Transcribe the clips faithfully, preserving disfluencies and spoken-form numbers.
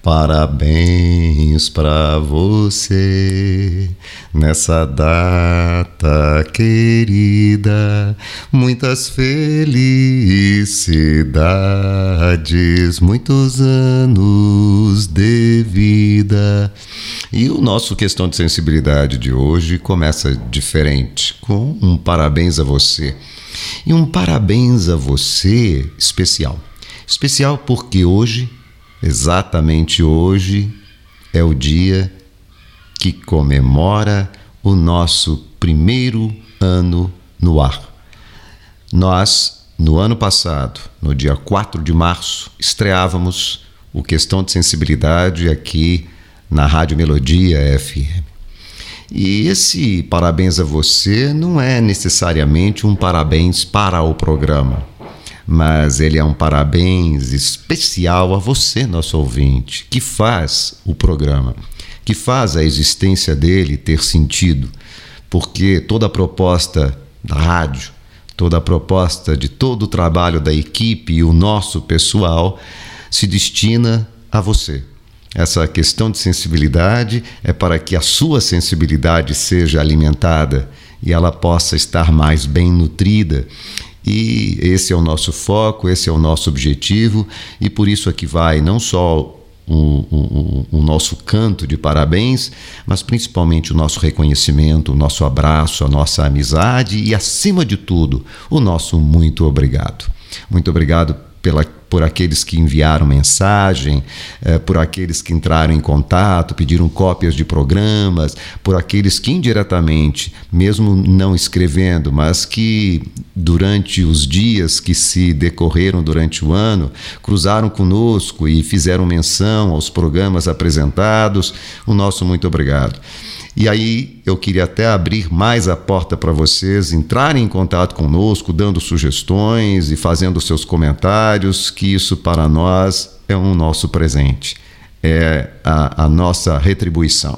Parabéns pra você nessa data querida, muitas felicidades, muitos anos de vida. E o nosso Questão de Sensibilidade de hoje começa diferente, com um parabéns a você. E um parabéns a você especial. Especial porque hoje, exatamente hoje, é o dia que comemora o nosso primeiro ano no ar. Nós, no ano passado, no dia quatro de março, estreávamos o Questão de Sensibilidade aqui na Rádio Melodia F M. E esse parabéns a você não é necessariamente um parabéns para o programa, mas ele é um parabéns especial a você, nosso ouvinte, que faz o programa, que faz a existência dele ter sentido, porque toda a proposta da rádio, toda a proposta de todo o trabalho da equipe e o nosso pessoal se destina a você. Essa questão de sensibilidade é para que a sua sensibilidade seja alimentada e ela possa estar mais bem nutrida. E esse é o nosso foco, esse é o nosso objetivo, e por isso aqui vai não só o, o, o nosso canto de parabéns, mas principalmente o nosso reconhecimento, o nosso abraço, a nossa amizade e, acima de tudo, o nosso muito obrigado. Muito obrigado pela por aqueles que enviaram mensagem, eh, por aqueles que entraram em contato, pediram cópias de programas, por aqueles que indiretamente, mesmo não escrevendo, mas que durante os dias que se decorreram durante o ano, cruzaram conosco e fizeram menção aos programas apresentados. O nosso muito obrigado. E aí eu queria até abrir mais a porta para vocês entrarem em contato conosco, dando sugestões e fazendo seus comentários, que isso para nós é um nosso presente, é a, a nossa retribuição.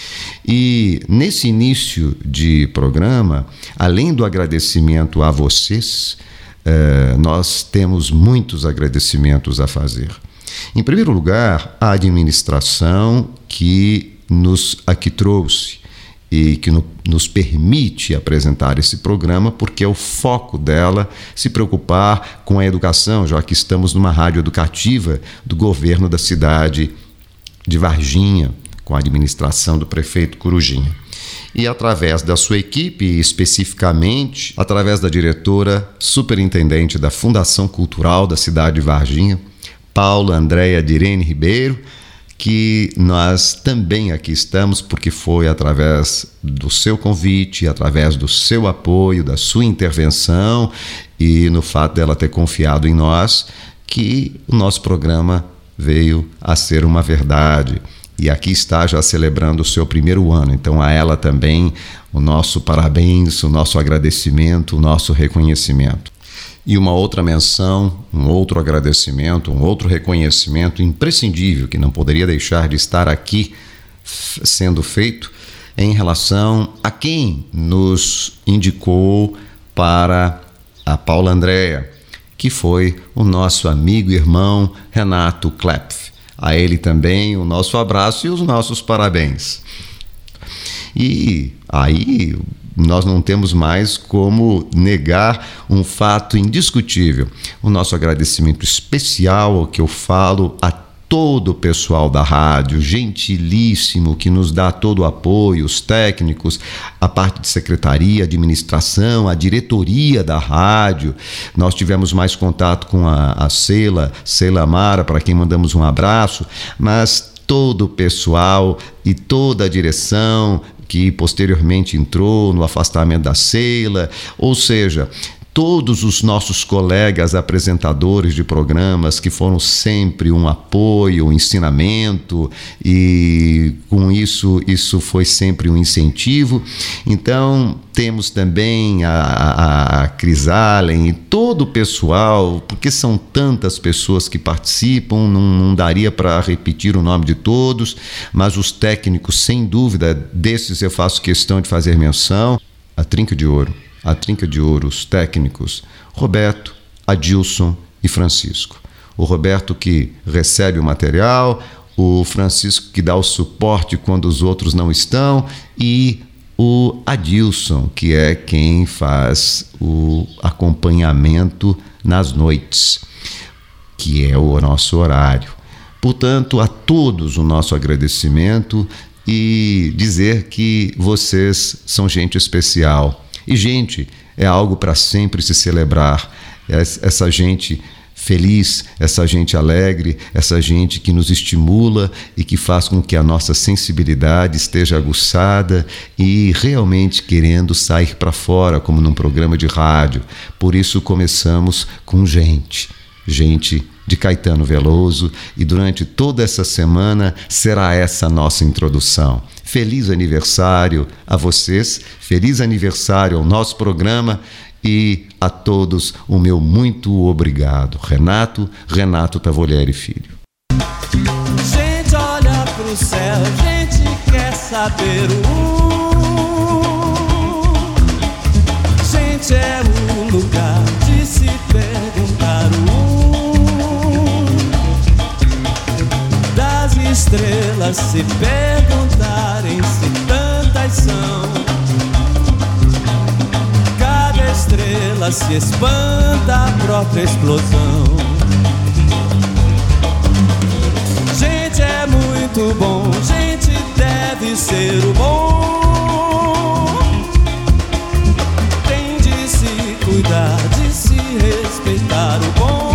E nesse início de programa, além do agradecimento a vocês, eh, nós temos muitos agradecimentos a fazer. Em primeiro lugar, a administração que nos aqui trouxe e que no, nos permite apresentar esse programa, porque é o foco dela se preocupar com a educação, já que estamos numa rádio educativa do governo da cidade de Varginha, com a administração do prefeito Corujinha. E através da sua equipe, especificamente através da diretora superintendente da Fundação Cultural da cidade de Varginha, Paula Andréia Direne Ribeiro, que nós também aqui estamos porque foi através do seu convite, através do seu apoio, da sua intervenção e no fato dela ter confiado em nós que o nosso programa veio a ser uma verdade. E aqui está já celebrando o seu primeiro ano. Então a ela também o nosso parabéns, o nosso agradecimento, o nosso reconhecimento. E uma outra menção, um outro agradecimento, um outro reconhecimento imprescindível que não poderia deixar de estar aqui sendo feito em relação a quem nos indicou para a Paula Andréia, que foi o nosso amigo e irmão Renato Klepf. A ele também o nosso abraço e os nossos parabéns. E aí nós não temos mais como negar um fato indiscutível. O nosso agradecimento especial, ao que eu falo, a todo o pessoal da rádio, gentilíssimo, que nos dá todo o apoio, os técnicos, a parte de secretaria, administração, a diretoria da rádio. Nós tivemos mais contato com a, a Sheila, Sheila Amara, para quem mandamos um abraço, mas todo o pessoal e toda a direção que posteriormente entrou no afastamento da Sheila, ou seja, todos os nossos colegas apresentadores de programas que foram sempre um apoio, um ensinamento, e com isso, isso foi sempre um incentivo. Então, temos também a, a, a Crisalen e todo o pessoal, porque são tantas pessoas que participam, não, não daria para repetir o nome de todos, mas os técnicos, sem dúvida, desses eu faço questão de fazer menção. A Trinca de Ouro. A Trinca de Ouro, os técnicos, Roberto, Adilson e Francisco. O Roberto que recebe o material, o Francisco, que dá o suporte quando os outros não estão, e o Adilson, que é quem faz o acompanhamento nas noites, que é o nosso horário. Portanto, a todos o nosso agradecimento e dizer que vocês são gente especial. E, gente, é algo para sempre se celebrar. Essa gente feliz, essa gente alegre, essa gente que nos estimula e que faz com que a nossa sensibilidade esteja aguçada e realmente querendo sair para fora, como num programa de rádio. Por isso começamos com gente, gente de Caetano Veloso, e durante toda essa semana será essa nossa introdução. Feliz aniversário a vocês, feliz aniversário ao nosso programa e a todos o meu muito obrigado. Renato, Renato Tavolieri Filho. Gente olha pro céu, gente quer saber o gente é o lugar de se perguntar o das estrelas se perguntarem se tantas são. Cada estrela se espanta a própria explosão. Gente é muito bom, gente deve ser o bom. Tem de se cuidar, de se respeitar o bom.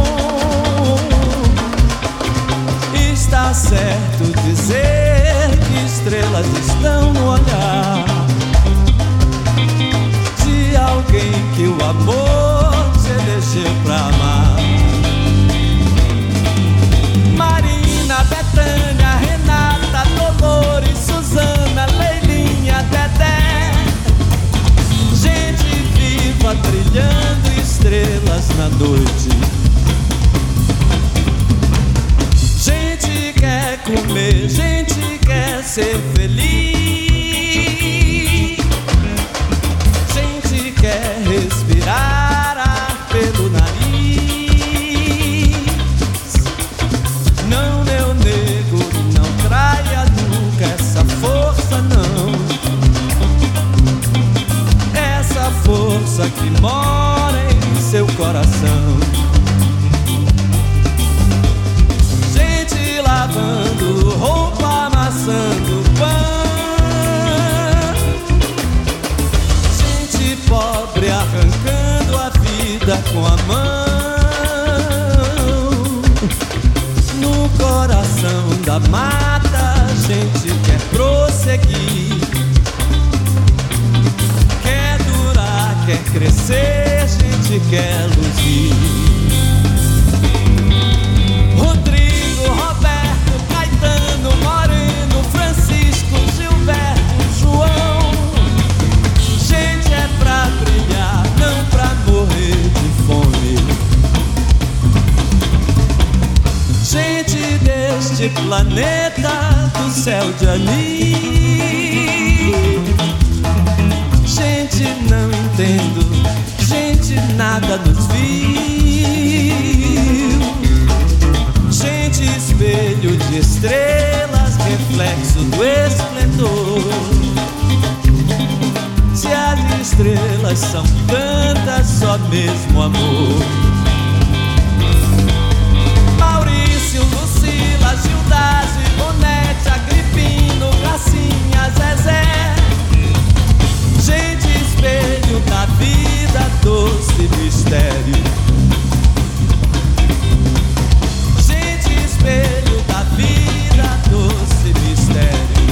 Está certo dizer que estrelas estão no olhar de alguém que o amor se elegeu pra amar. Marina, Betânia, Renata, Dolores, Suzana, Leilinha, Dedé. Gente viva brilhando estrelas na noite. Gente quer comer, gente quer ser feliz. Gente quer respirar ar pelo nariz. Não, meu nego, não traia nunca essa força, não. Essa força que mora em seu coração. Gente lavando roupa, amassando pão. Gente pobre arrancando a vida com a mão. No coração da mata a gente quer prosseguir. Quer durar, quer crescer, gente quer luzir. Rodrigo, Roberto, Caetano, Moreno, Francisco, Gilberto, João. Gente é pra brilhar, não pra morrer de fome. Gente deste planeta do céu de anil. Gente não entendo, gente nada nos viu. Gente espelho de estrelas, reflexo do esplendor. Se as estrelas são tantas, só mesmo amor. Maurício, Lucila, Gildásio, Ivonete, Agripino, Gracinha, Zezé. Gente espelho da vida, doce mistério. Gente espelho da vida, doce mistério.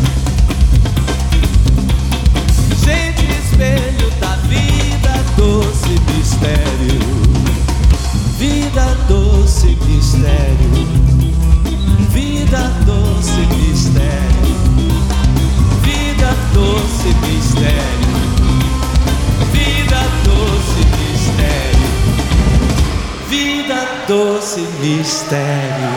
Gente espelho da vida, doce mistério. Vida, doce mistério. Vida, doce mistério. Vida, doce mistério. Vida, doce mistério. Vida, doce mistério.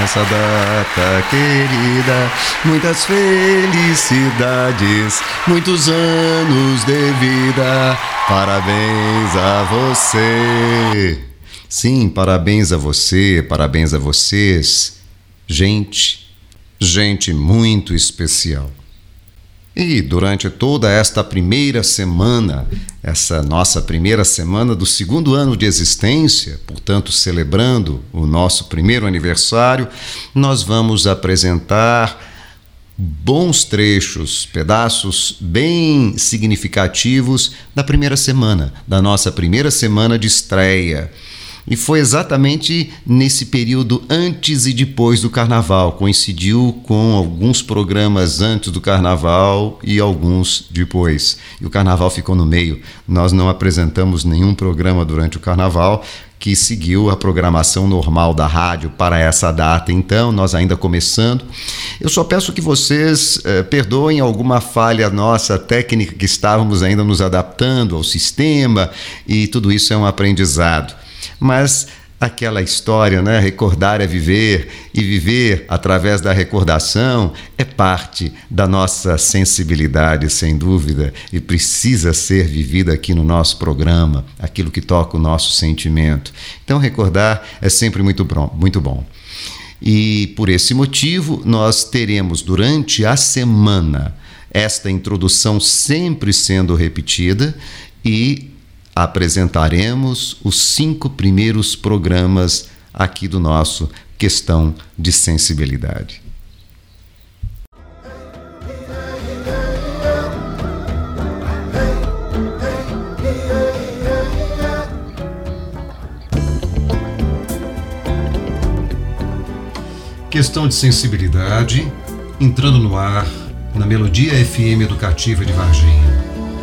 nessa data querida, muitas felicidades, muitos anos de vida, parabéns a você. Sim, parabéns a você, parabéns a vocês, gente, gente muito especial. E durante toda esta primeira semana, essa nossa primeira semana do segundo ano de existência, portanto celebrando o nosso primeiro aniversário, nós vamos apresentar bons trechos, pedaços bem significativos da primeira semana, da nossa primeira semana de estreia. E foi exatamente nesse período antes e depois do Carnaval. Coincidiu com alguns programas antes do Carnaval e alguns depois. E o Carnaval ficou no meio. Nós não apresentamos nenhum programa durante o Carnaval que seguiu a programação normal da rádio para essa data. Então, nós ainda começando. Eu só peço que vocês eh, perdoem alguma falha nossa técnica, que estávamos ainda nos adaptando ao sistema, e tudo isso é um aprendizado. Mas aquela história, né? Recordar é viver, e viver através da recordação é parte da nossa sensibilidade, sem dúvida, e precisa ser vivida aqui no nosso programa, aquilo que toca o nosso sentimento. Então, recordar é sempre muito bom, muito bom. E por esse motivo, nós teremos durante a semana esta introdução sempre sendo repetida, e apresentaremos os cinco primeiros programas aqui do nosso Questão de Sensibilidade. Questão de Sensibilidade, entrando no ar na Melodia F M Educativa de Varginha.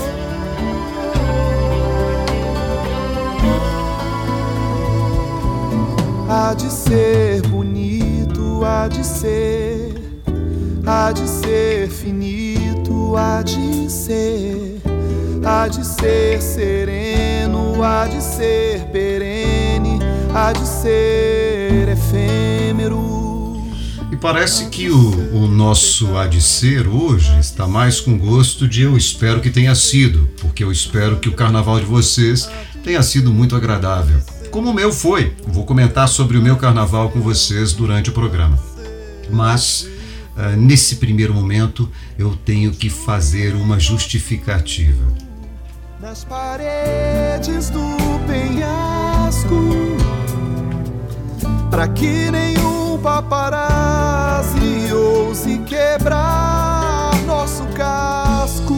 Há de ser bonito, há de ser, há de ser finito, há de ser, há de ser sereno, há de ser perene, há de ser efêmero. E parece que o, o nosso há de ser hoje está mais com gosto de eu espero que tenha sido, porque eu espero que o carnaval de vocês tenha sido muito agradável. Como o meu foi. Vou comentar sobre o meu carnaval com vocês durante o programa. Mas, uh, nesse primeiro momento, eu tenho que fazer uma justificativa. Nas paredes do penhasco, pra que nenhum paparazzi ouse quebrar nosso casco.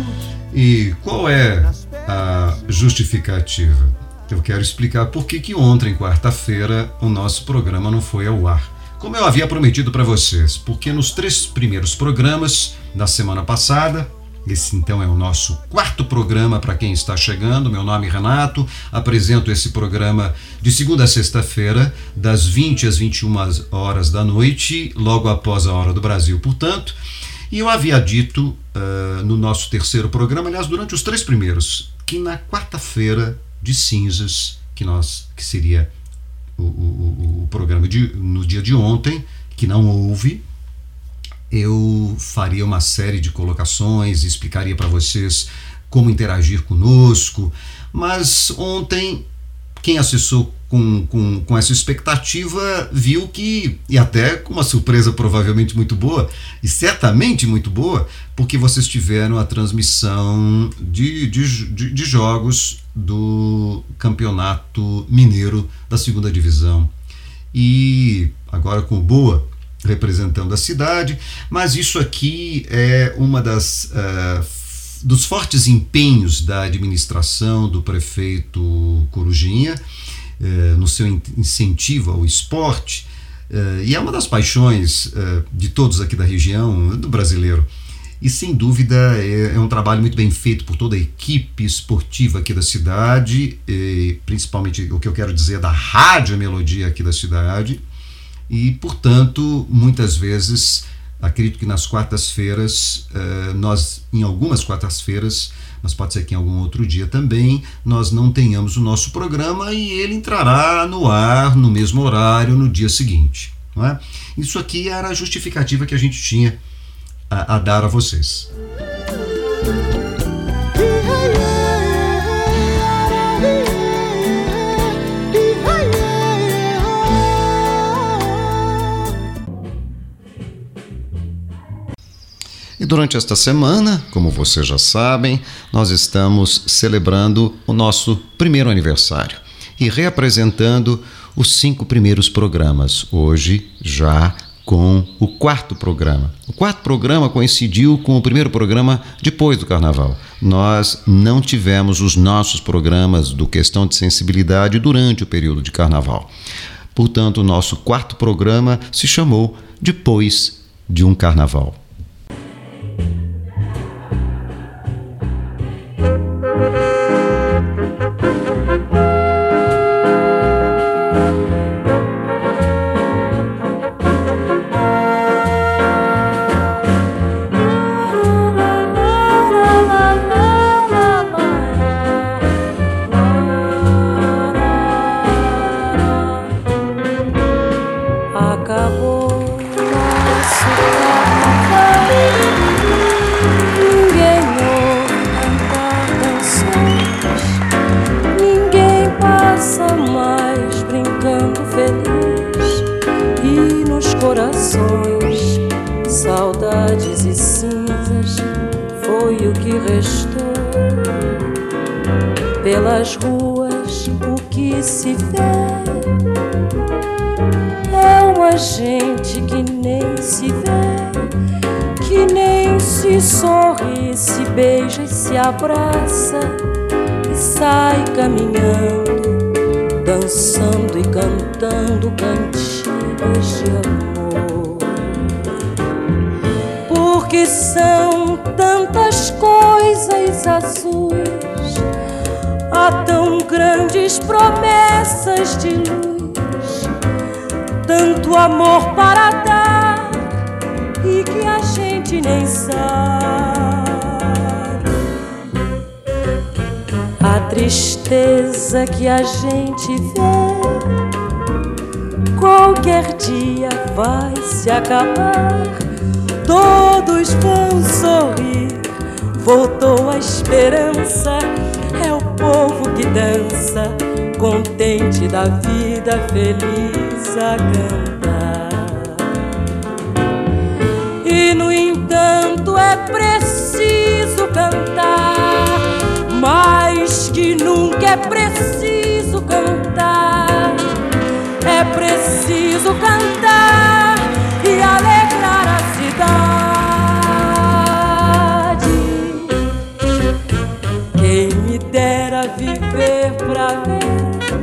E qual é a justificativa? Eu quero explicar por que que ontem, quarta-feira, o nosso programa não foi ao ar. Como eu havia prometido para vocês, porque nos três primeiros programas da semana passada, esse então é o nosso quarto programa para quem está chegando, meu nome é Renato, apresento esse programa de segunda a sexta-feira, das vinte às vinte e uma horas da noite, logo após a Hora do Brasil, portanto, e eu havia dito uh, no nosso terceiro programa, aliás, durante os três primeiros, que na quarta-feira de cinzas, que nós que seria o, o, o programa de, no dia de ontem, que não houve, eu faria uma série de colocações, explicaria para vocês como interagir conosco, mas ontem quem acessou com, com, com essa expectativa viu que, e até com uma surpresa provavelmente muito boa, e certamente muito boa, porque vocês tiveram a transmissão de, de, de, de jogos do Campeonato Mineiro da segunda Divisão. E agora com o Boa representando a cidade, mas isso aqui é uma das uh, dos fortes empenhos da administração do prefeito Corujinha uh, no seu incentivo ao esporte, uh, e é uma das paixões uh, de todos aqui da região, do brasileiro. E sem dúvida é, é um trabalho muito bem feito por toda a equipe esportiva aqui da cidade, e principalmente o que eu quero dizer da Rádio Melodia aqui da cidade. E, portanto, muitas vezes, acredito que nas quartas-feiras, eh, nós, em algumas quartas-feiras, mas pode ser que em algum outro dia também, nós não tenhamos o nosso programa e ele entrará no ar no mesmo horário no dia seguinte. não é? Isso aqui era a justificativa que a gente tinha a, a dar a vocês. E durante esta semana, como vocês já sabem, nós estamos celebrando o nosso primeiro aniversário e reapresentando os cinco primeiros programas, hoje já com o quarto programa. O quarto programa coincidiu com o primeiro programa depois do Carnaval. Nós não tivemos os nossos programas do Questão de Sensibilidade durante o período de Carnaval. Portanto, o nosso quarto programa se chamou Depois de um Carnaval. Saudades e cinzas foi o que restou. Pelas ruas o que se vê é uma gente que nem se vê, que nem se sorri, se beija e se abraça e sai caminhando, dançando e cantando cantigas de amor. Porque são tantas coisas azuis, há tão grandes promessas de luz, tanto amor para dar e que a gente nem sabe. A tristeza que a gente vê qualquer dia vai se acabar. Todos vão sorrir, voltou a esperança, é o povo que dança, contente da vida, feliz a cantar. E no entanto é preciso cantar, mais que nunca é preciso cantar, é preciso cantar e alegrar a cidade. Quem me dera viver pra ver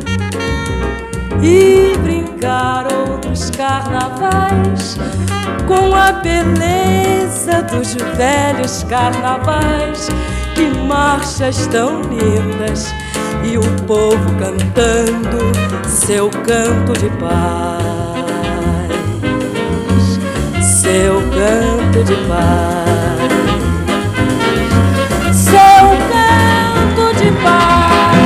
e brincar outros carnavais com a beleza dos velhos carnavais. Que marchas tão lindas e o povo cantando seu canto de paz. Seu canto de paz, seu canto de paz,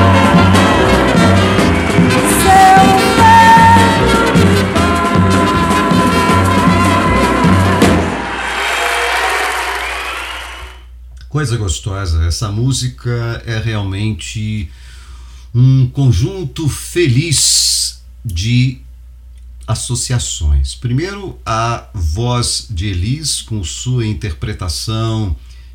seu canto de paz. Coisa gostosa, essa música é realmente um conjunto feliz de associações. Primeiro, a voz de Elis, com sua interpretação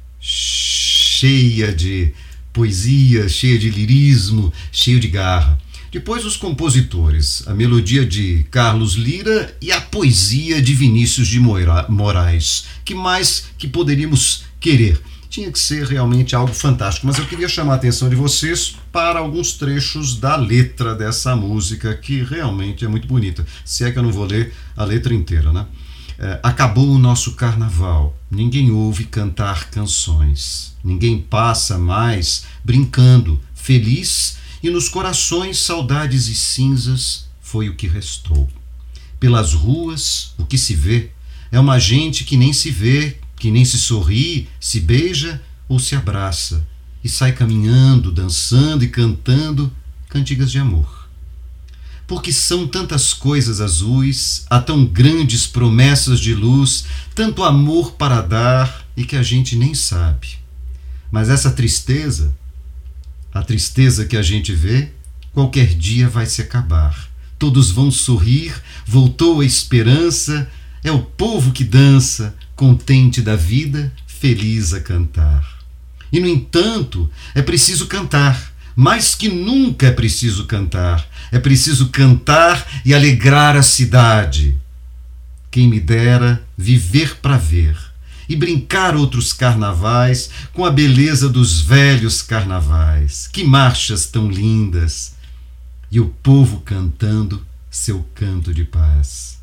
cheia de poesia, cheia de lirismo, cheia de garra. Depois, os compositores, a melodia de Carlos Lira e a poesia de Vinícius de Moraes. Que mais que poderíamos querer? Tinha que ser realmente algo fantástico, mas eu queria chamar a atenção de vocês para alguns trechos da letra dessa música, que realmente é muito bonita, se é que eu não vou ler a letra inteira, né? É, acabou o nosso carnaval, ninguém ouve cantar canções, ninguém passa mais brincando, feliz, e nos corações saudades e cinzas foi o que restou. Pelas ruas, o que se vê é uma gente que nem se vê, que nem se sorri, se beija ou se abraça e sai caminhando, dançando e cantando cantigas de amor. porque são tantas coisas azuis, há tão grandes promessas de luz, tanto amor para dar e que a gente nem sabe. Mas essa tristeza, a tristeza que a gente vê, qualquer dia vai se acabar. Todos vão sorrir, voltou a esperança, é o povo que dança, contente da vida, feliz a cantar. E, no entanto, é preciso cantar, mais que nunca é preciso cantar. É preciso cantar e alegrar a cidade. Quem me dera viver para ver e brincar outros carnavais com a beleza dos velhos carnavais. Que marchas tão lindas! E o povo cantando seu canto de paz.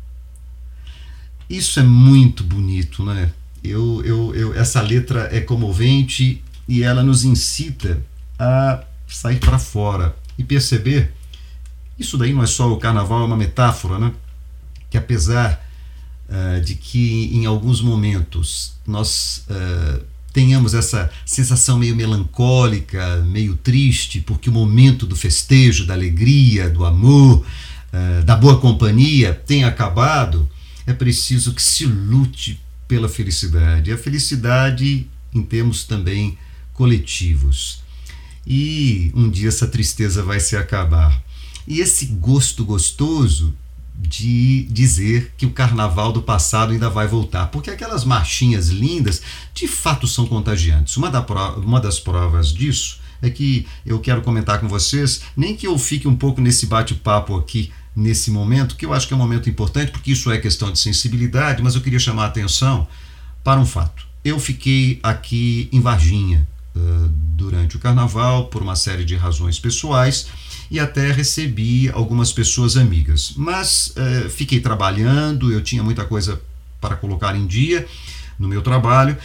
Isso é muito bonito, né? Eu, eu, eu, essa letra é comovente e ela nos incita a sair para fora e perceber. Isso daí não é só o carnaval, é uma metáfora, né? Que apesar uh, de que em alguns momentos nós uh, tenhamos essa sensação meio melancólica, meio triste, porque o momento do festejo, da alegria, do amor, uh, da boa companhia tem acabado, é preciso que se lute pela felicidade. A felicidade em termos também coletivos. E um dia essa tristeza vai se acabar. E esse gosto gostoso de dizer que o carnaval do passado ainda vai voltar, porque aquelas marchinhas lindas de fato são contagiantes. Uma, da prova, uma das provas disso é que eu quero comentar com vocês, nem que eu fique um pouco nesse bate-papo aqui nesse momento, que eu acho que é um momento importante, porque isso é questão de sensibilidade, mas eu queria chamar a atenção para um fato. Eu fiquei aqui em Varginha uh, durante o carnaval por uma série de razões pessoais e até recebi algumas pessoas amigas, mas uh, fiquei trabalhando, eu tinha muita coisa para colocar em dia no meu trabalho,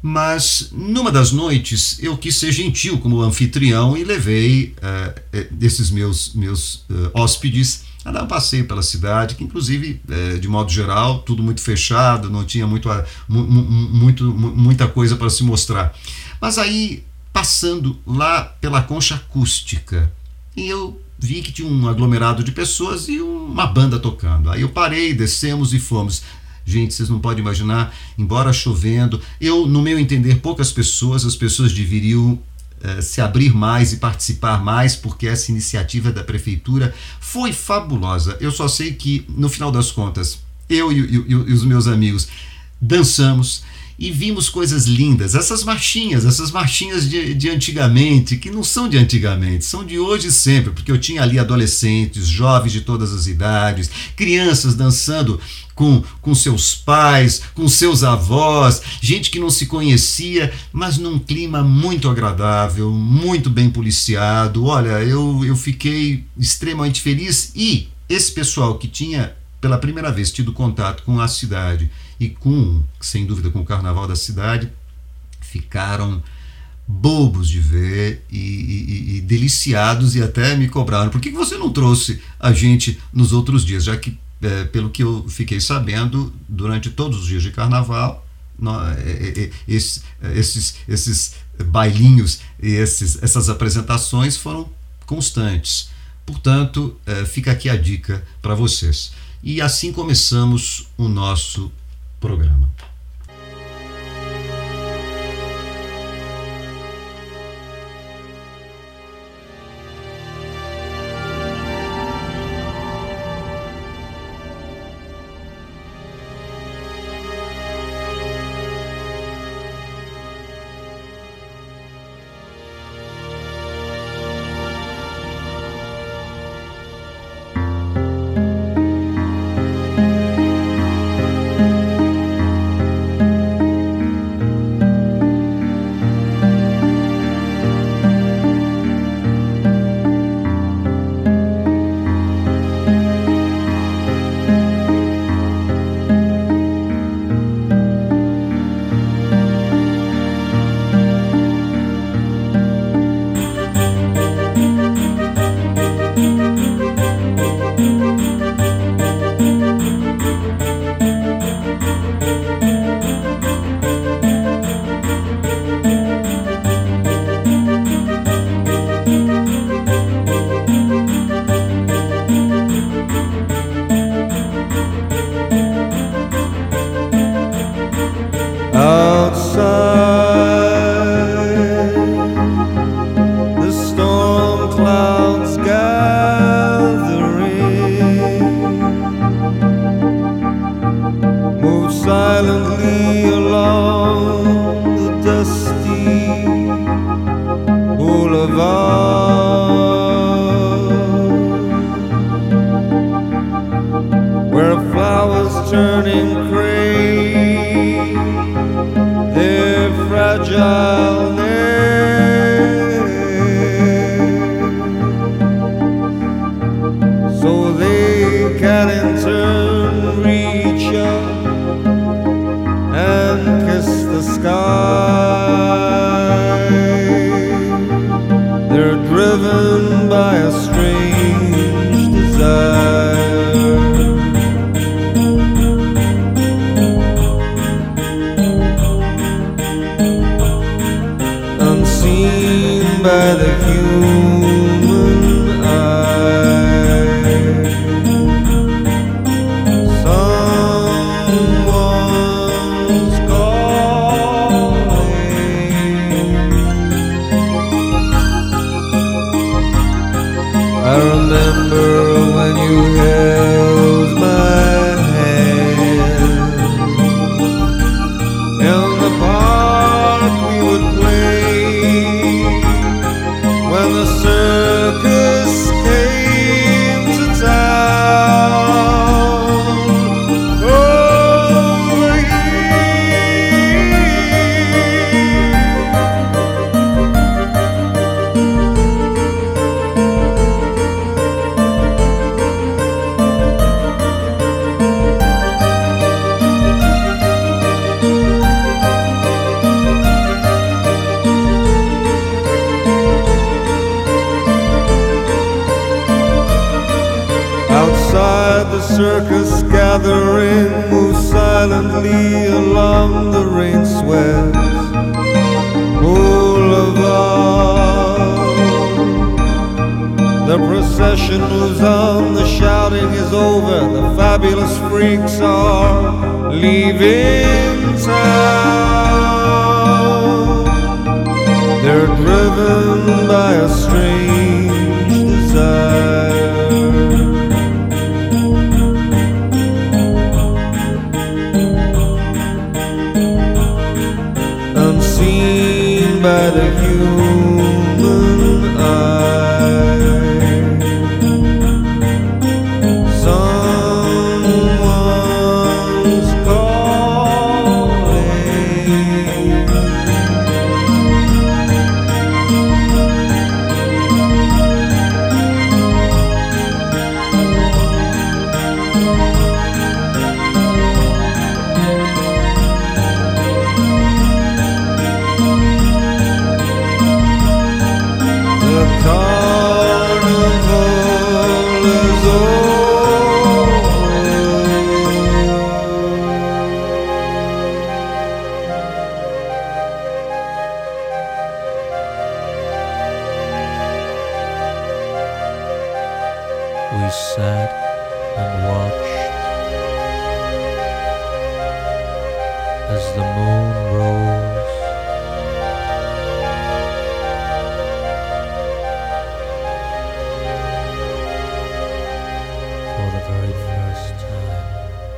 mas numa das noites eu quis ser gentil como anfitrião e levei uh, esses meus, meus uh, hóspedes a dar um passeio pela cidade, que inclusive, uh, de modo geral, tudo muito fechado, não tinha muito, uh, muito, muita coisa para se mostrar. Mas aí, passando lá pela concha acústica, e eu vi que tinha um aglomerado de pessoas e uma banda tocando. Aí eu parei, descemos e fomos. Gente, vocês não podem imaginar, embora chovendo, eu, no meu entender, poucas pessoas, as pessoas deveriam uh, se abrir mais e participar mais, porque essa iniciativa da prefeitura foi fabulosa. Eu só sei que, no final das contas, eu e, e, e os meus amigos dançamos e vimos coisas lindas, essas marchinhas, essas marchinhas de, de antigamente, que não são de antigamente, são de hoje sempre, porque eu tinha ali adolescentes, jovens de todas as idades, crianças dançando com, com seus pais, com seus avós, gente que não se conhecia, mas num clima muito agradável, muito bem policiado. Olha, eu, eu fiquei extremamente feliz e esse pessoal que tinha pela primeira vez tido contato com a cidade e com, sem dúvida, com o carnaval da cidade, ficaram bobos de ver e, e, e deliciados e até me cobraram. Por que você não trouxe a gente nos outros dias? Já que, é, pelo que eu fiquei sabendo, durante todos os dias de carnaval, no, é, é, esse, esses, esses bailinhos e esses, essas apresentações foram constantes. Portanto, é, fica aqui a dica para vocês. E assim começamos o nosso programa. fragile neck, so they can in turn reach up and kiss the sky. They're driven by a strange desire, unseen by the human eye. Someone's calling. I remember when you held my hand in the park we would play when the circus came to town over outside the circus gathering, move silently along the rain-swept boulevard. The procession moves on, the shouting is over, the fabulous freaks are leaving town. They're driven by a strange desire, unseen by the human eye. Someone's calling. The carnival is over. We sat and watched as the moon rose. For the very first time.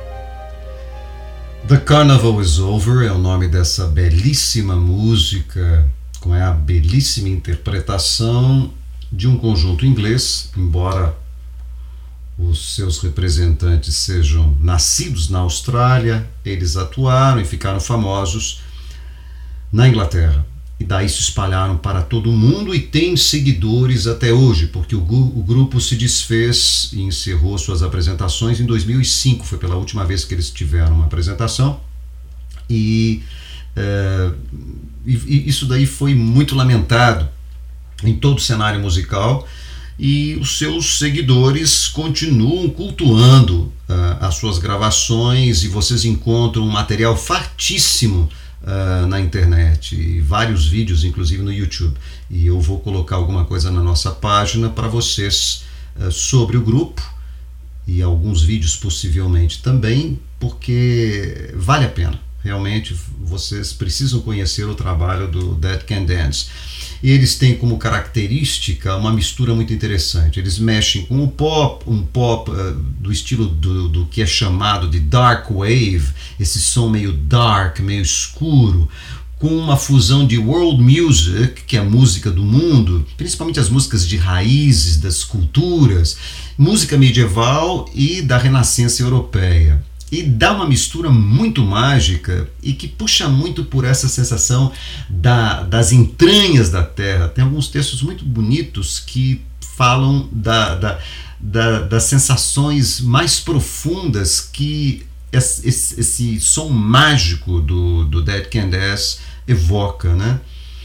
The Carnival is Over é o nome dessa belíssima música, com a belíssima interpretação de um conjunto inglês, embora os seus representantes sejam nascidos na Austrália, eles atuaram e ficaram famosos na Inglaterra. E daí se espalharam para todo o mundo e têm seguidores até hoje, porque o, o grupo se desfez e encerrou suas apresentações em dois mil e cinco, foi pela última vez que eles tiveram uma apresentação. E, é, e, e isso daí foi muito lamentado em todo o cenário musical, e os seus seguidores continuam cultuando uh, as suas gravações, e vocês encontram um material fartíssimo uh, na internet, e vários vídeos inclusive no YouTube, e eu vou colocar alguma coisa na nossa página para vocês uh, sobre o grupo, e alguns vídeos possivelmente também, porque vale a pena. Realmente vocês precisam conhecer o trabalho do Dead Can Dance. E eles têm como característica uma mistura muito interessante. Eles mexem com o pop, um pop uh, do estilo do, do que é chamado de dark wave, esse som meio dark, meio escuro, com uma fusão de world music, que é a música do mundo, principalmente as músicas de raízes das culturas, música medieval e da renascença europeia. e dá uma mistura muito mágica e que puxa muito por essa sensação da, das entranhas da terra. Tem alguns textos muito bonitos que falam da, da, da, das sensações mais profundas que esse, esse, esse som mágico do, do Dead Can Dance evoca, né?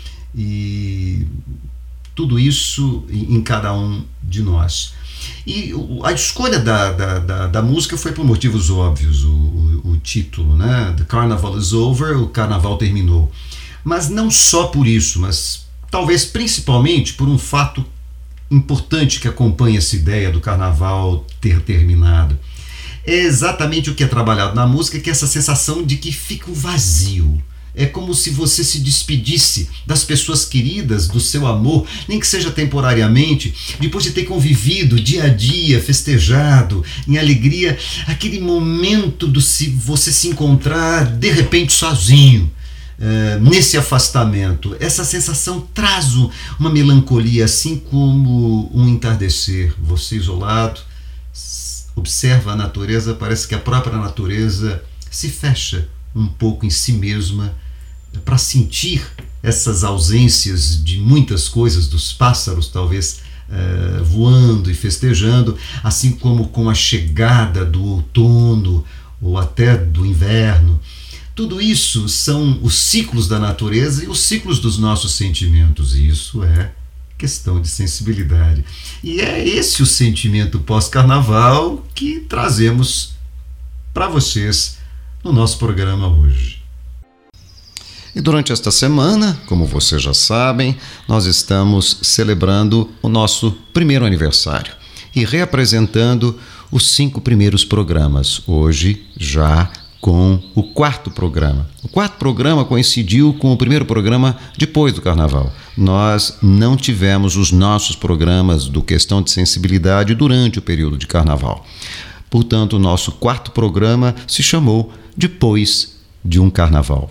E tudo isso em, em cada um de nós. E a escolha da, da, da, da música foi por motivos óbvios, o, o, o título, né? The Carnival is Over, o carnaval terminou. Mas não só por isso, mas talvez principalmente por um fato importante que acompanha essa ideia do carnaval ter terminado. É exatamente o que é trabalhado na música, que é essa sensação de que fica um vazio. É como se você se despedisse das pessoas queridas, do seu amor, nem que seja temporariamente, depois de ter convivido dia a dia, festejado, em alegria, aquele momento de se você se encontrar de repente sozinho, é, nesse afastamento. Essa sensação traz uma melancolia, assim como um entardecer. Você isolado, observa a natureza, parece que a própria natureza se fecha um pouco em si mesma, para sentir essas ausências de muitas coisas, dos pássaros talvez uh, voando e festejando, assim como com a chegada do outono ou até do inverno. Tudo isso são os ciclos da natureza e os ciclos dos nossos sentimentos, e isso é questão de sensibilidade. E é esse o sentimento pós-carnaval que trazemos para vocês no nosso programa hoje. E durante esta semana, como vocês já sabem, nós estamos celebrando o nosso primeiro aniversário e reapresentando os cinco primeiros programas, hoje já com o quarto programa. O quarto programa coincidiu com o primeiro programa depois do Carnaval. Nós não tivemos os nossos programas do Questão de Sensibilidade durante o período de Carnaval. Portanto, o nosso quarto programa se chamou Depois de um Carnaval.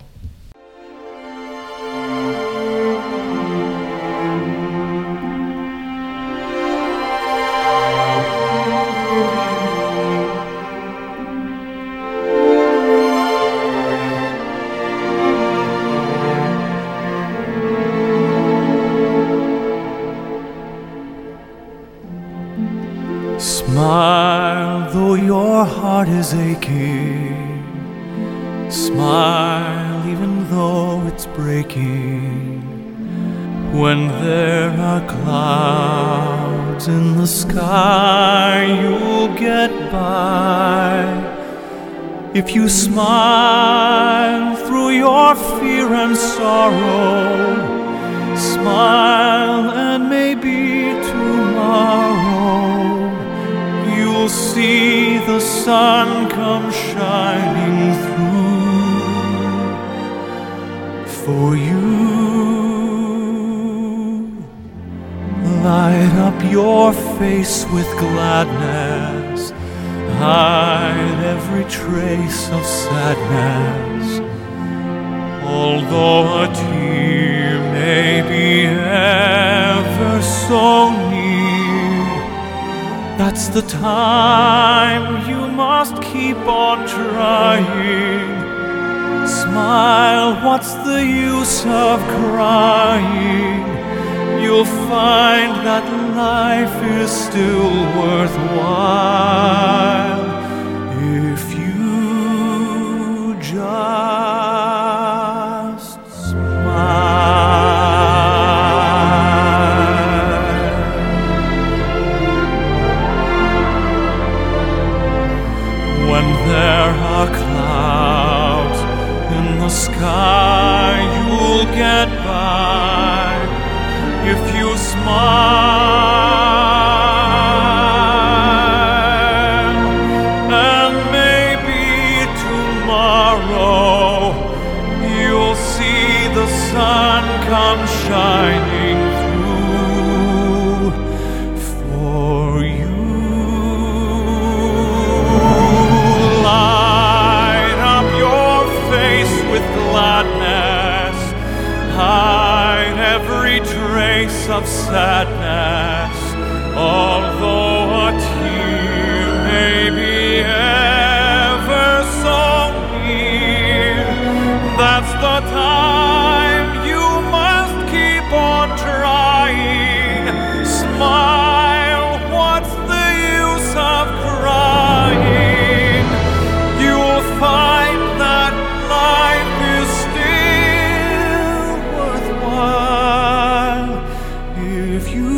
Smile, though your heart is aching. Smile, even though it's breaking. When there are clouds in the sky, you'll get by. If you smile through your fear and sorrow, smile and maybe tomorrow you'll see the sun come shining through for you. Light up your face with gladness, hide every trace of sadness. Although a tear may be ever so near, that's the time you must keep on trying. Smile, what's the use of crying? You'll find that life is still worthwhile if you just smile. When there are clouds in the sky, you'll get by if you smile. And maybe tomorrow you'll see the sun come shining through for you. Light up your face with gladness, hide every trace of sadness. Although a tear may be ever the time. You must keep on trying. Smile, what's the use of crying? You'll find that life is still worthwhile if you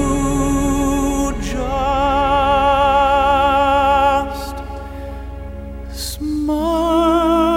just smile.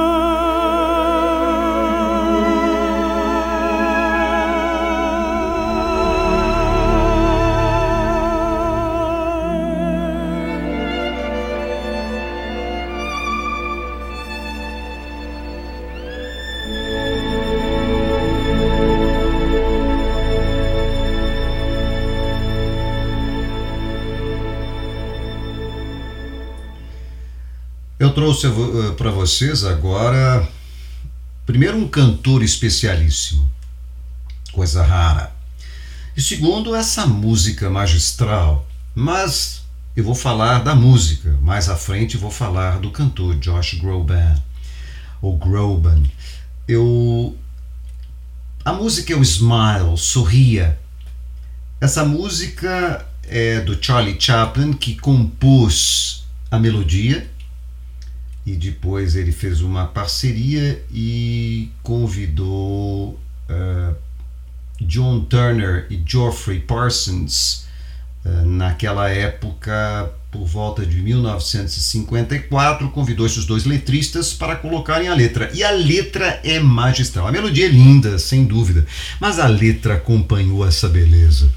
Eu trouxe para vocês agora, primeiro, um cantor especialíssimo, coisa rara, e segundo, essa música magistral. Mas eu vou falar da música, mais à frente vou falar do cantor Josh Groban, ou Groban. Eu, a música é o Smile, Sorria. Essa música é do Charlie Chaplin, que compôs a melodia, e depois ele fez uma parceria e convidou uh, John Turner e Geoffrey Parsons, uh, naquela época, por volta de mil novecentos e cinquenta e quatro, convidou esses dois letristas para colocarem a letra. E a letra é magistral. A melodia é linda, sem dúvida, mas a letra acompanhou essa beleza.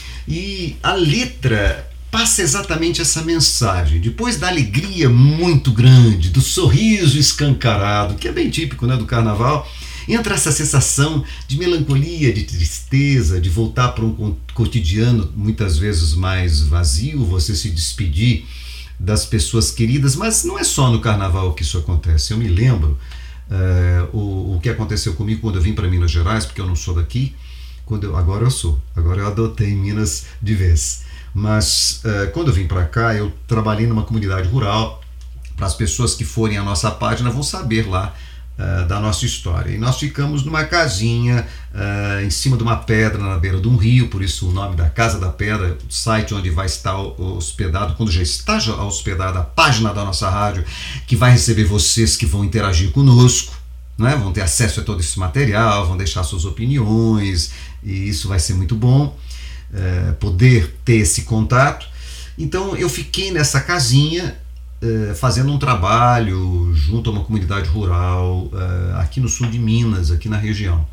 E a letra passa exatamente essa mensagem. Depois da alegria muito grande, do sorriso escancarado, que é bem típico, né, do carnaval, entra essa sensação de melancolia, de tristeza, de voltar para um cotidiano muitas vezes mais vazio, você se despedir das pessoas queridas. Mas não é só no carnaval que isso acontece. Eu me lembro uh, o, o que aconteceu comigo quando eu vim para Minas Gerais, porque eu não sou daqui. Quando eu, agora eu sou, agora eu adotei Minas de vez. Mas uh, quando eu vim para cá, eu trabalhei numa comunidade rural. Para as pessoas que forem à nossa página vão saber lá uh, da nossa história. E nós ficamos numa casinha uh, em cima de uma pedra na beira de um rio, por isso o nome da Casa da Pedra, o site onde vai estar hospedado, quando já está hospedada a página da nossa rádio, que vai receber vocês que vão interagir conosco, né? Vão ter acesso a todo esse material, vão deixar suas opiniões, e isso vai ser muito bom. Uh, poder ter esse contato. Então eu fiquei nessa casinha uh, fazendo um trabalho junto a uma comunidade rural uh, aqui no sul de Minas, aqui na região.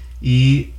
E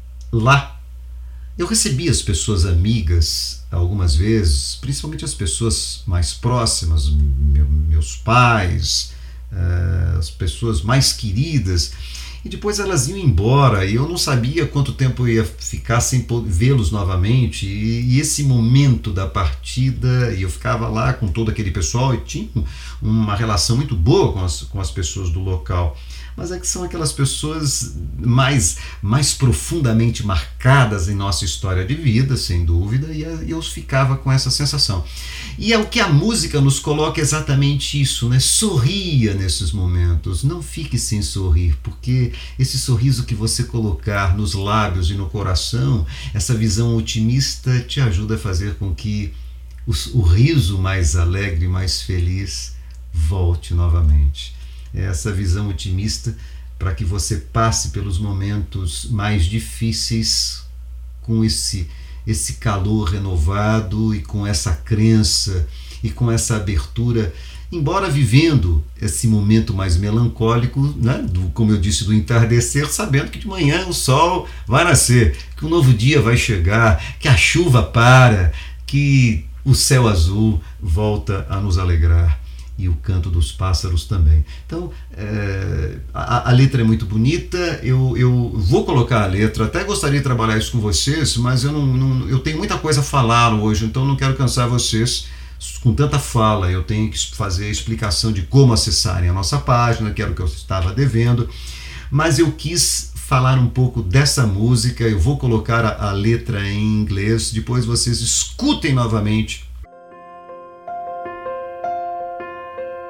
lá eu recebi as pessoas amigas algumas vezes, principalmente as pessoas mais próximas, meu, meus pais, uh, as pessoas mais queridas. E depois elas iam embora e eu não sabia quanto tempo eu ia ficar sem vê-los novamente. E, e esse momento da partida, e eu ficava lá com todo aquele pessoal e tinha uma relação muito boa com as, com as pessoas do local. Mas é que são aquelas pessoas mais, mais profundamente marcadas em nossa história de vida, sem dúvida, e eu ficava com essa sensação. E é o que a música nos coloca exatamente isso, né? Sorria nesses momentos, não fique sem sorrir, porque esse sorriso que você colocar nos lábios e no coração, essa visão otimista te ajuda a fazer com que o, o riso mais alegre, mais feliz volte novamente. Essa visão otimista para que você passe pelos momentos mais difíceis com esse, esse calor renovado e com essa crença e com essa abertura, embora vivendo esse momento mais melancólico, né, do, como eu disse, do entardecer, sabendo que de manhã o sol vai nascer, que um novo dia vai chegar, que a chuva para, que o céu azul volta a nos alegrar. E o canto dos pássaros também. Então, é, a, a letra é muito bonita, eu, eu vou colocar a letra, até gostaria de trabalhar isso com vocês, mas eu, não, não, eu tenho muita coisa a falar hoje, então não quero cansar vocês com tanta fala. Eu tenho que fazer a explicação de como acessarem a nossa página, que era o que eu estava devendo, mas eu quis falar um pouco dessa música. Eu vou colocar a, a letra em inglês, depois vocês escutem novamente.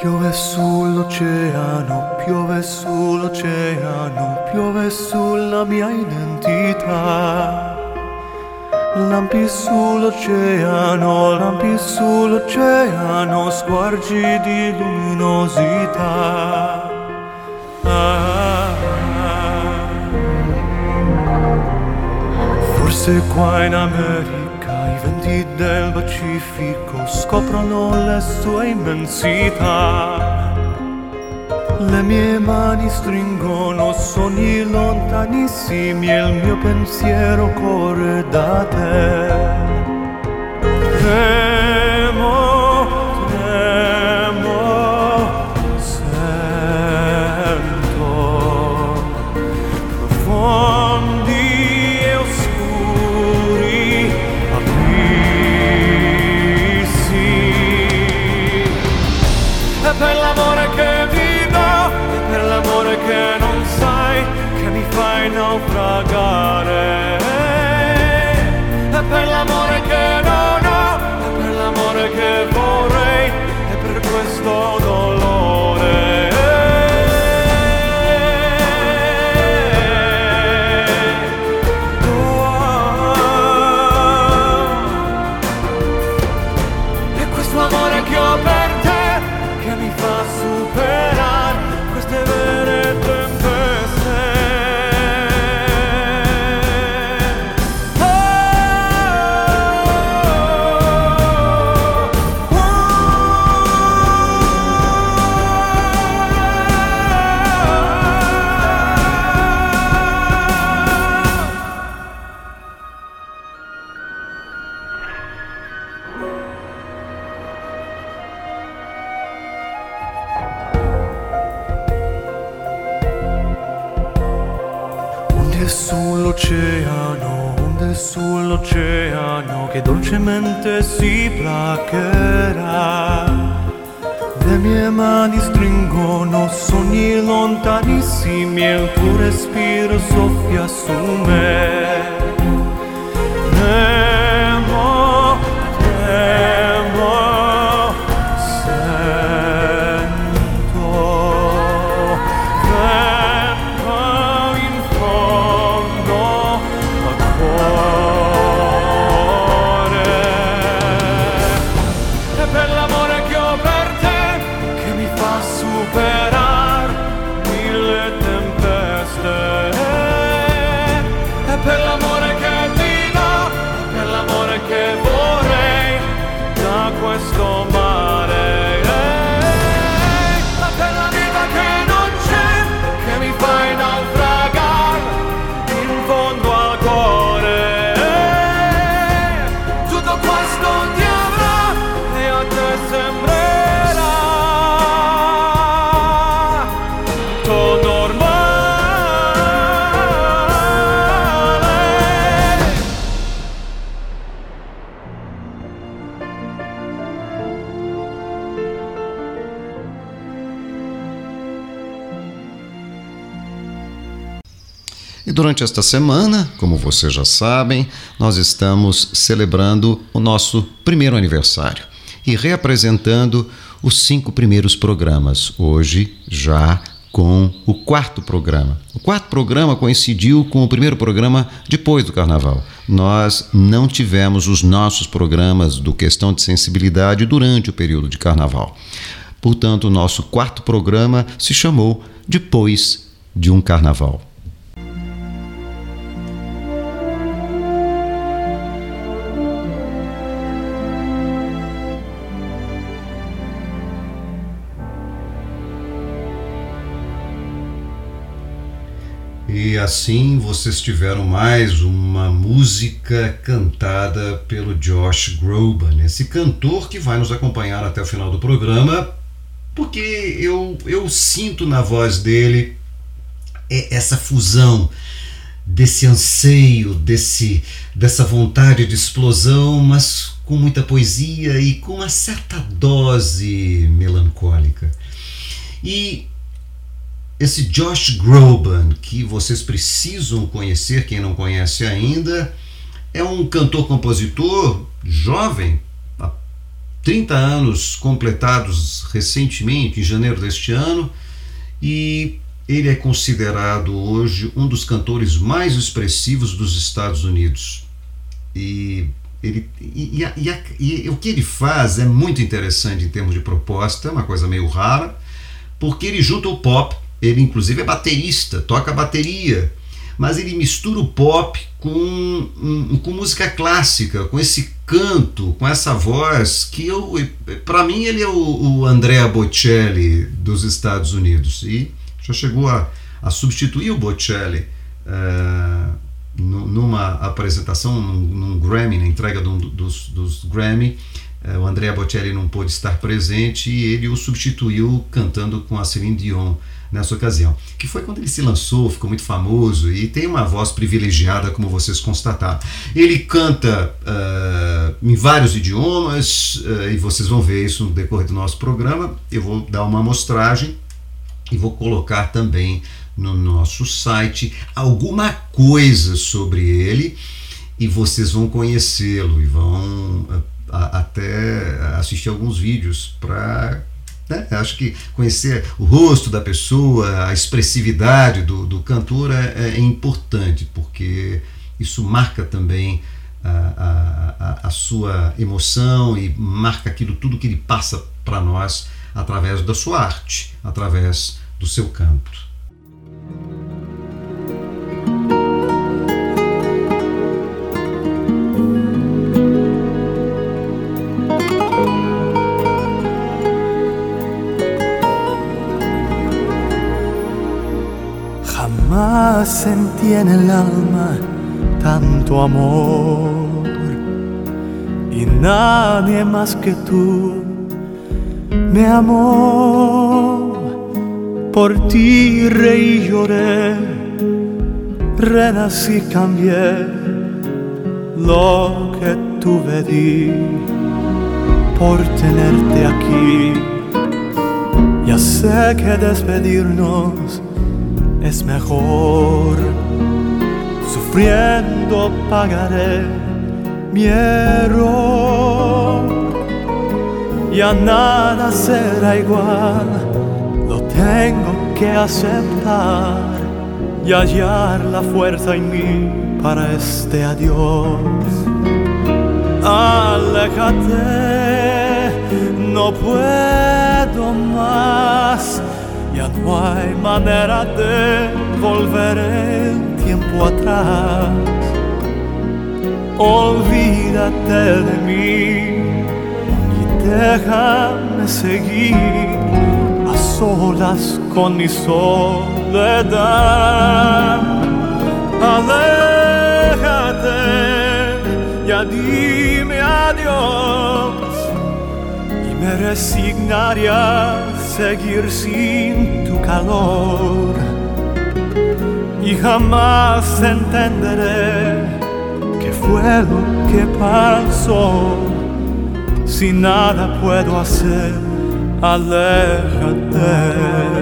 Piove sull'oceano, piove sull'oceano, piove sulla mia identità. Lampi sull'oceano, lampi sull'oceano, squarci di luminosità. Ah, forse qua in America i venti del Pacifico scoprono le sue immensità. Le mie mani stringono sogni lontanissimi e il mio pensiero corre da te. Tremo, tremo, sento profondi e oscuri abissi. E per l'amore che vivo, per l'amore che non sai, che mi fai naufragare. E per l'amore che non ho, e per l'amore che vorrei, e per questo dolore. E questo amore che ho per te, che mi fa superare queste vere tempeste. Oh, oh, onde sull'oceano, onde sull'oceano, che dolcemente si placherà. Le mie mani stringono sogni lontanissimi e il tuo respiro soffia su me. Tremo, tremo, sento vento in fondo al cuore. E per l'amore che ho per te, che mi fa superare mille tempeste. E per l'amore che ti do, per l'amore che vorrei da questo mare. Ma per la vita che non c'è, che mi fai naufragare in fondo al cuore. Tutto questo ti avrà e a te sembrerà tutto normale. E durante esta semana, como vocês já sabem, nós estamos celebrando o nosso primeiro aniversário e reapresentando os cinco primeiros programas, hoje já com o quarto programa. O quarto programa coincidiu com o primeiro programa depois do Carnaval. Nós não tivemos os nossos programas do Questão de Sensibilidade durante o período de Carnaval. Portanto, o nosso quarto programa se chamou Depois de um Carnaval. E assim vocês tiveram mais uma música cantada pelo Josh Groban, esse cantor que vai nos acompanhar até o final do programa, porque eu, eu sinto na voz dele essa fusão desse anseio, desse, dessa vontade de explosão, mas com muita poesia e com uma certa dose melancólica. E esse Josh Groban, que vocês precisam conhecer, quem não conhece ainda, é um cantor-compositor jovem, trinta anos completados recentemente, em janeiro deste ano, e ele é considerado hoje um dos cantores mais expressivos dos Estados Unidos. E, ele, e, e, a, e, a, e o que ele faz é muito interessante em termos de proposta, é uma coisa meio rara, porque ele junta o pop, ele inclusive é baterista, toca bateria, mas ele mistura o pop com, um, com música clássica, com esse canto, com essa voz, que eu, para mim ele é o, o Andrea Bocelli dos Estados Unidos, e já chegou a, a substituir o Bocelli uh, numa apresentação, num, num Grammy, na entrega do, dos, dos Grammy. Uh, o Andrea Bocelli não pôde estar presente e ele o substituiu cantando com a Celine Dion nessa ocasião, que foi quando ele se lançou, ficou muito famoso e tem uma voz privilegiada, como vocês constataram. Ele canta uh, em vários idiomas, uh, e vocês vão ver isso no decorrer do nosso programa. Eu vou dar uma amostragem e vou colocar também no nosso site alguma coisa sobre ele, e vocês vão conhecê-lo e vão uh, a, até assistir alguns vídeos para... Né? Acho que conhecer o rosto da pessoa, a expressividade do, do cantor é, é importante, porque isso marca também a, a, a sua emoção e marca aquilo tudo que ele passa para nós através da sua arte, através do seu canto. Jamás sentí en el alma tanto amor, y nadie más que tú me amó. Por ti reí, lloré, renací, cambié, lo que tuve di por tenerte aquí. Ya sé que despedirnos es mejor, sufriendo pagaré mi error. Ya nada será igual, lo tengo que aceptar y hallar la fuerza en mí para este adiós. Aléjate, no puedo más. Ya no hay manera de volver el tiempo atrás. Olvídate de mí y déjame seguir a solas con mi soledad. Aléjate, ya dime adiós, y me resignaría a seguir sin tu calor, y jamás entenderé qué fue lo que pasó. Si nada puedo hacer, aléjate.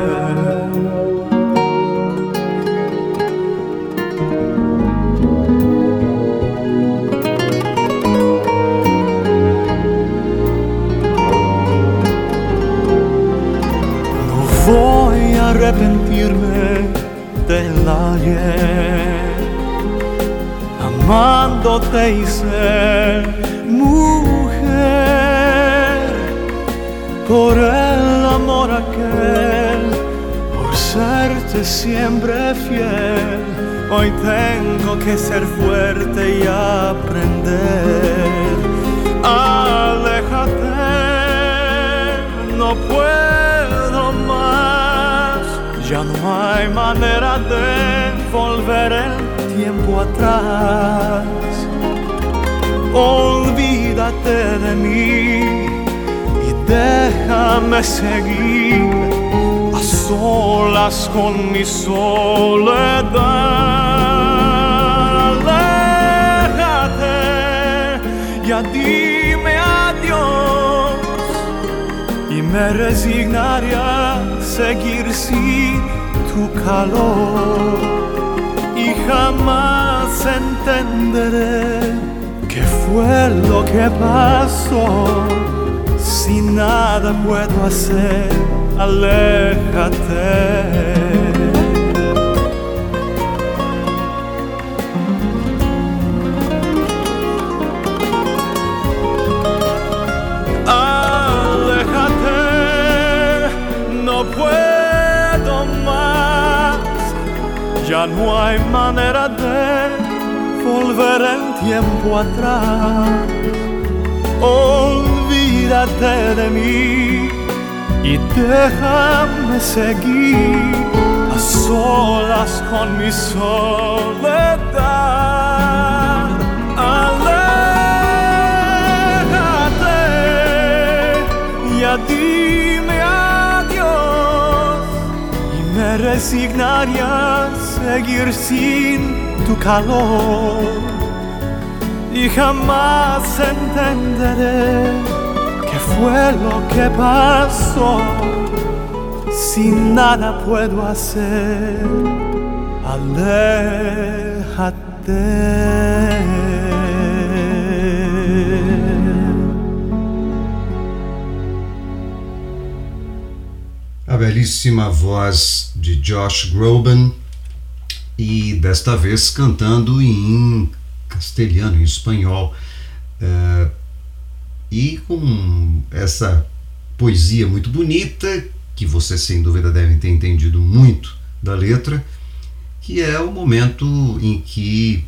Voy a arrepentirme del ayer, amándote y ser mujer, por el amor aquel, por serte siempre fiel. Hoy tengo que ser fuerte y aprender. Aléjate, no puedo más. Ya no hay manera de volver el tiempo atrás. Olvídate de mí y déjame seguir a solas con mi soledad. Aléjate, ya dime adiós, y me resignaré a seguir sin tu calor, y jamás entenderé qué fue lo que pasó. si nada puedo hacer, aléjate. No puedo más, ya no hay manera de volver el tiempo atrás. Olvídate de mí y déjame seguir a solas con mi soledad. Aléjate, ya dime adiós y me resignaría a seguir sin tu calor. Y jamás entenderé qué fue lo que pasó. Si nada puedo hacer, aléjate. A belíssima voz de Josh Groban, e desta vez cantando em castelhano, em espanhol, uh, e com essa poesia muito bonita, que você sem dúvida deve ter entendido muito da letra, que é o momento em que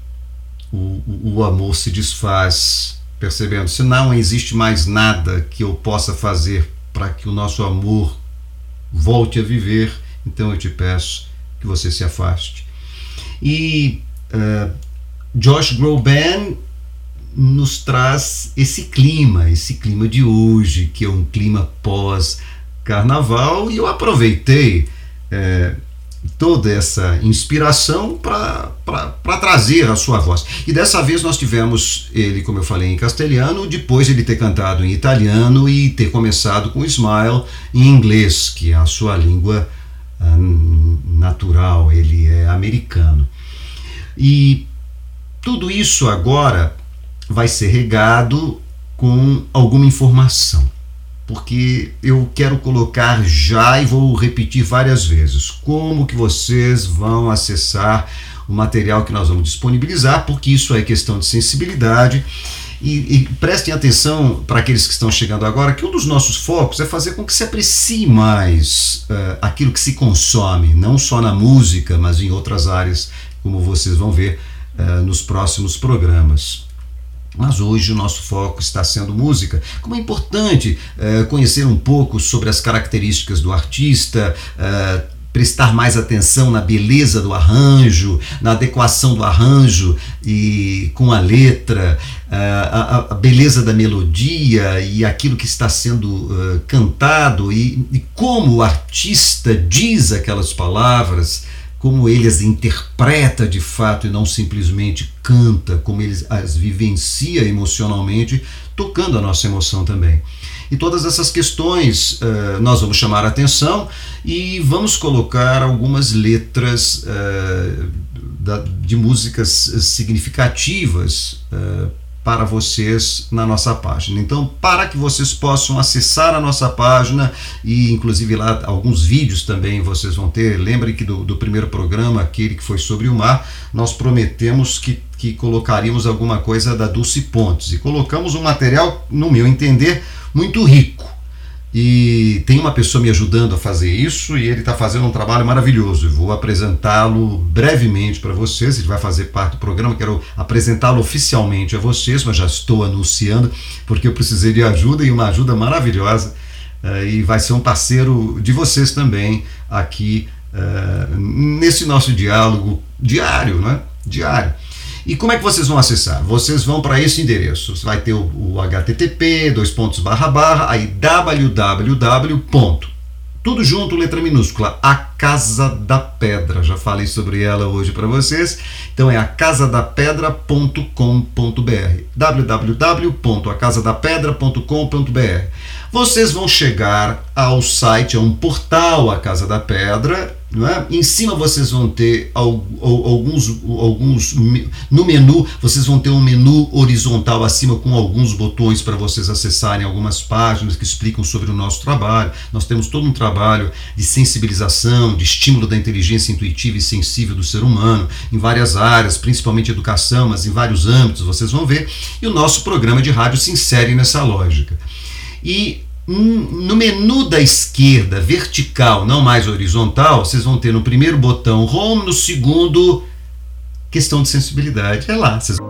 o, o amor se desfaz, percebendo, se não existe mais nada que eu possa fazer para que o nosso amor volte a viver, então eu te peço que você se afaste. E uh, Josh Groban nos traz esse clima, esse clima de hoje, que é um clima pós-carnaval, e eu aproveitei é, toda essa inspiração para trazer a sua voz. E dessa vez nós tivemos ele, como eu falei, em castelhano, depois ele ter cantado em italiano e ter começado com Smile em inglês, que é a sua língua uh, natural, ele é americano. E tudo isso agora vai ser regado com alguma informação, porque eu quero colocar já, e vou repetir várias vezes, como que vocês vão acessar o material que nós vamos disponibilizar, porque isso é questão de sensibilidade. E, e prestem atenção, para aqueles que estão chegando agora, que um dos nossos focos é fazer com que se aprecie mais uh, aquilo que se consome, não só na música, mas em outras áreas, como vocês vão ver Uh, nos próximos programas. Mas hoje o nosso foco está sendo música. Como é importante uh, conhecer um pouco sobre as características do artista, uh, prestar mais atenção na beleza do arranjo, na adequação do arranjo e com a letra, uh, a, a beleza da melodia e aquilo que está sendo uh, cantado, e, e como o artista diz aquelas palavras, como ele as interpreta de fato e não simplesmente canta, como ele as vivencia emocionalmente, tocando a nossa emoção também. E todas essas questões uh, nós vamos chamar a atenção e vamos colocar algumas letras uh, da, de músicas significativas uh, para vocês na nossa página. Então, para que vocês possam acessar a nossa página, e inclusive lá alguns vídeos também vocês vão ter, lembrem que do, do primeiro programa, aquele que foi sobre o mar, nós prometemos que, que colocaríamos alguma coisa da Dulce Pontes, e colocamos um material, no meu entender, muito rico. E tem uma pessoa me ajudando a fazer isso, e ele está fazendo um trabalho maravilhoso. Eu vou apresentá-lo brevemente para vocês, ele vai fazer parte do programa, quero apresentá-lo oficialmente a vocês, mas já estou anunciando, porque eu precisei de ajuda, e uma ajuda maravilhosa, uh, e vai ser um parceiro de vocês também, aqui uh, nesse nosso diálogo diário, né? Diário. E como é que vocês vão acessar? Vocês vão para esse endereço, você vai ter o, o H T T P, dois pontos, barra, barra, aí www. Tudo junto, letra minúscula, A Casa da Pedra, já falei sobre ela hoje para vocês, então é a casa da pedra ponto com ponto b r, www ponto a casa da pedra ponto com ponto b r. Vocês vão chegar ao site, é um portal, A Casa da Pedra, não é? Em cima vocês vão ter alguns, alguns, no menu vocês vão ter um menu horizontal acima com alguns botões para vocês acessarem algumas páginas que explicam sobre o nosso trabalho. Nós temos todo um trabalho de sensibilização, de estímulo da inteligência intuitiva e sensível do ser humano, em várias áreas, principalmente educação, mas em vários âmbitos vocês vão ver, e o nosso programa de rádio se insere nessa lógica. E no menu da esquerda, vertical, não mais horizontal, vocês vão ter no primeiro botão Home, no segundo, questão de sensibilidade. É lá. Vocês...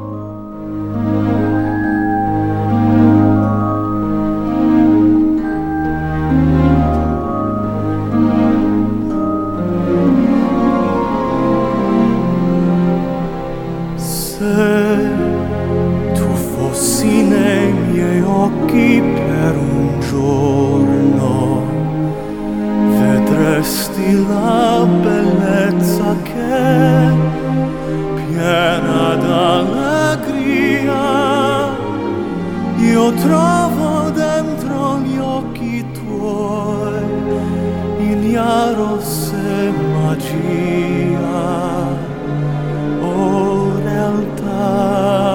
Se tu fossi nei miei occhi per un giorno, vedresti la bellezza che, piena d'allegria, io trovo dentro gli occhi tuoi, ignaros e magia, o realtà.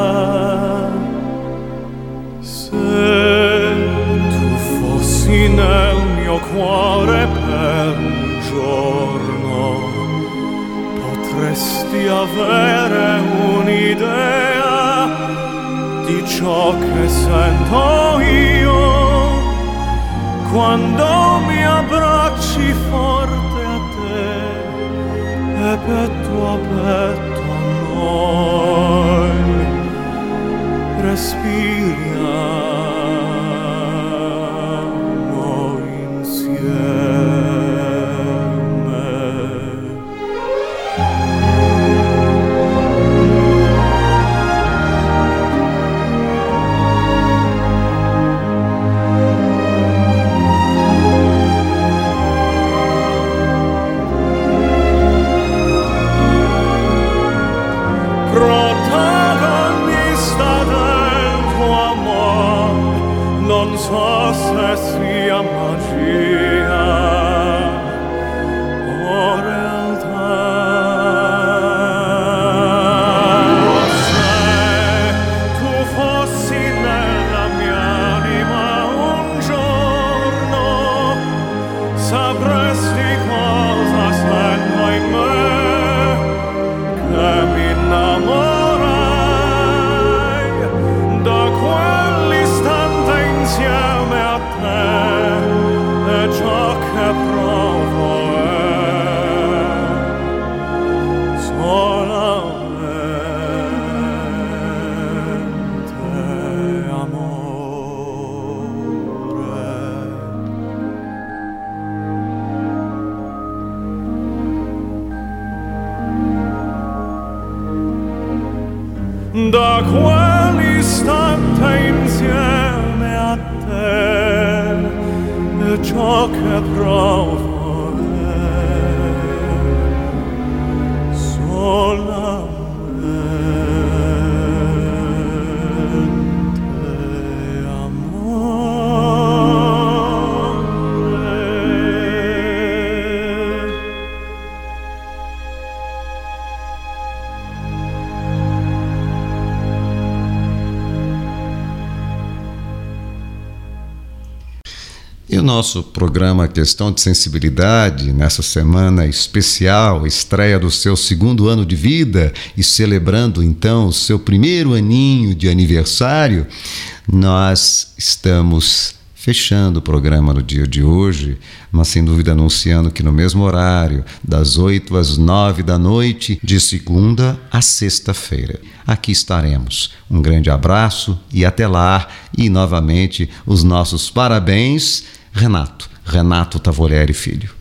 Nel mio cuore per un giorno potresti avere un'idea di ciò che sento io quando mi abbracci forte a te e petto a petto a noi respiriamo. Non so se sia magia o realtà. Se tu fossi nella mia anima un giorno, sapresti cosa sento in me, che mi innamorai da quell'istante insieme a te, e ciò che provo è solamente amore. Da quell'istante insieme a te, e ciò che provo è solamente amore. E o nosso programa Questão de Sensibilidade, nessa semana especial, estreia do seu segundo ano de vida e celebrando então o seu primeiro aninho de aniversário, nós estamos fechando o programa no dia de hoje, mas sem dúvida anunciando que no mesmo horário, das oito às nove da noite, de segunda a sexta-feira, aqui estaremos. Um grande abraço e até lá, e novamente os nossos parabéns, Renato, Renato Tavolieri Filho.